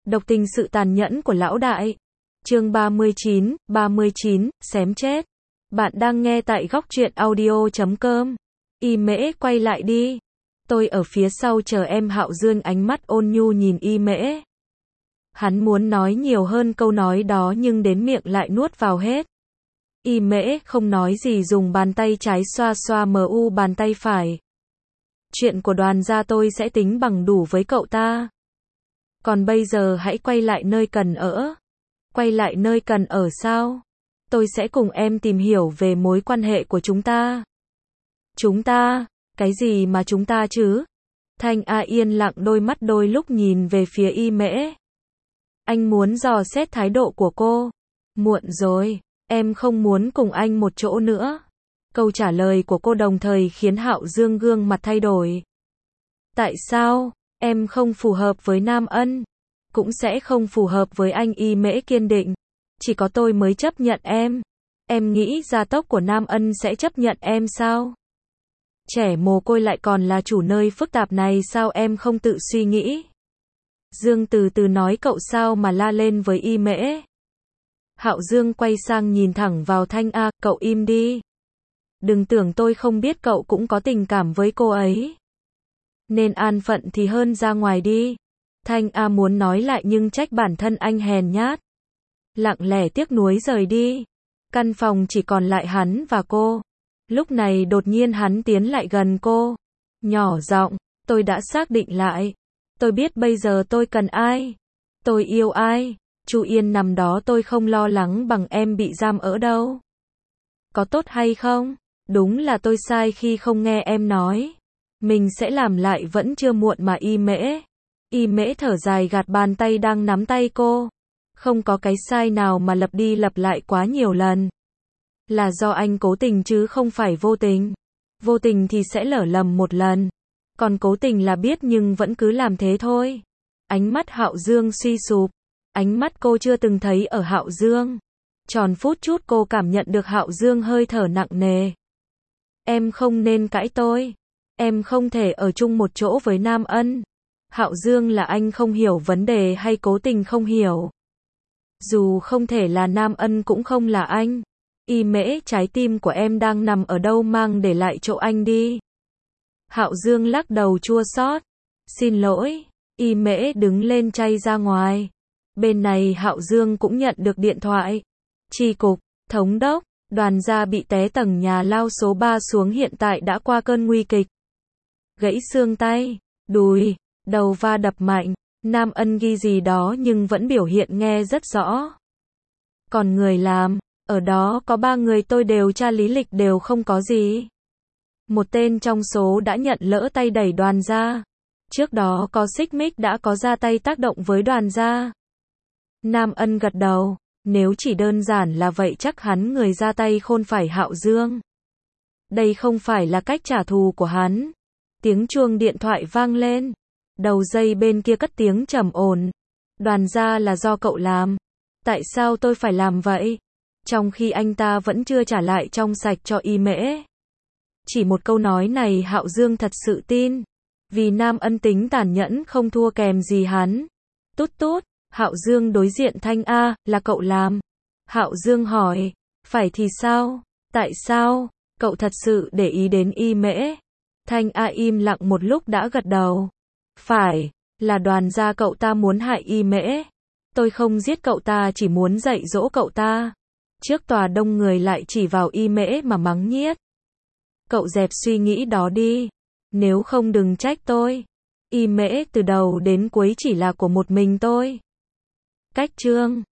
Độc tình sự tàn nhẫn của lão đại. Chương 39, xém chết. Bạn đang nghe tại góc truyện audio.com. Y Mễ quay lại đi. Tôi ở phía sau chờ em. Hạo Dương ánh mắt ôn nhu nhìn Y Mễ. Hắn muốn nói nhiều hơn câu nói đó nhưng đến miệng lại nuốt vào hết. Y Mễ không nói gì, dùng bàn tay trái xoa xoa mu bàn tay phải. Chuyện của Đoàn gia tôi sẽ tính bằng đủ với cậu ta. Còn bây giờ hãy quay lại nơi cần ở. Quay lại nơi cần ở sao? Tôi sẽ cùng em tìm hiểu về mối quan hệ của chúng ta. Chúng ta? Cái gì mà chúng ta chứ? Thanh A yên lặng, đôi mắt đôi lúc nhìn về phía Y Mễ. Anh muốn dò xét thái độ của cô. Muộn rồi, em không muốn cùng anh một chỗ nữa. Câu trả lời của cô đồng thời khiến Hạo Dương gương mặt thay đổi. Tại sao? Em không phù hợp với Nam Ân, cũng sẽ không phù hợp với anh. Y Mễ kiên định. Chỉ có tôi mới chấp nhận em. Em nghĩ gia tốc của Nam Ân sẽ chấp nhận em sao? Trẻ mồ côi lại còn là chủ nơi phức tạp này, sao em không tự suy nghĩ? Dương từ từ nói, cậu sao mà la lên với Y Mễ? Hạo Dương quay sang nhìn thẳng vào Thanh A, cậu im đi. Đừng tưởng tôi không biết cậu cũng có tình cảm với cô ấy. Nên an phận thì hơn, ra ngoài đi. Thanh A muốn nói lại nhưng trách bản thân anh hèn nhát. Lặng lẽ tiếc nuối rời đi. Căn phòng chỉ còn lại hắn và cô. Lúc này đột nhiên hắn tiến lại gần cô. Nhỏ giọng, tôi đã xác định lại. Tôi biết bây giờ tôi cần ai. Tôi yêu ai. Chu Yên nằm đó, tôi không lo lắng bằng em bị giam ở đâu. Có tốt hay không? Đúng là tôi sai khi không nghe em nói. Mình sẽ làm lại, vẫn chưa muộn mà. Y Mễ. Y Mễ thở dài, gạt bàn tay đang nắm tay cô. Không có cái sai nào mà lặp đi lặp lại quá nhiều lần. Là do anh cố tình chứ không phải vô tình. Vô tình thì sẽ lỡ lầm một lần. Còn cố tình là biết nhưng vẫn cứ làm thế thôi. Ánh mắt Hạo Dương suy sụp. Ánh mắt cô chưa từng thấy ở Hạo Dương. Tròn phút chút cô cảm nhận được Hạo Dương hơi thở nặng nề. Em không nên cãi tôi. Em không thể ở chung một chỗ với Nam Ân. Hạo Dương, là anh không hiểu vấn đề hay cố tình không hiểu? Dù không thể là Nam Ân cũng không là anh. Y Mễ, trái tim của em đang nằm ở đâu, mang để lại chỗ anh đi. Hạo Dương lắc đầu chua xót. Xin lỗi. Y Mễ đứng lên chay ra ngoài. Bên này Hạo Dương cũng nhận được điện thoại. Chi cục, thống đốc, Đoàn gia bị té tầng nhà lao số 3 xuống, hiện tại đã qua cơn nguy kịch. Gãy xương tay, đùi, đầu va đập mạnh. Nam Ân ghi gì đó nhưng vẫn biểu hiện nghe rất rõ. Còn người làm, ở đó có 3 người, tôi đều tra lý lịch đều không có gì. Một tên trong số đã nhận lỡ tay đẩy Đoàn gia. Trước đó có xích mích, đã có ra tay tác động với Đoàn gia. Nam Ân gật đầu. Nếu chỉ đơn giản là vậy chắc hắn người ra tay khôn phải Hạo Dương. Đây không phải là cách trả thù của hắn. Tiếng chuông điện thoại vang lên. Đầu dây bên kia cất tiếng trầm ổn. Đoàn gia là do cậu làm. Tại sao tôi phải làm vậy? Trong khi anh ta vẫn chưa trả lại trong sạch cho Y Mễ. Chỉ một câu nói này Hạo Dương thật sự tin. Vì Nam Ân tính tàn nhẫn không thua kèm gì hắn. Tút tút. Hạo Dương đối diện Thanh A, là cậu làm? Hạo Dương hỏi. Phải thì sao? Tại sao? Cậu thật sự để ý đến Y Mễ? Thanh A im lặng một lúc đã gật đầu. Phải, là Đoàn gia cậu ta muốn hại Y Mễ. Tôi không giết cậu ta, chỉ muốn dạy dỗ cậu ta. Trước tòa đông người lại chỉ vào Y Mễ mà mắng nhiếc. Cậu dẹp suy nghĩ đó đi. Nếu không đừng trách tôi. Y Mễ từ đầu đến cuối chỉ là của một mình tôi. Cách chương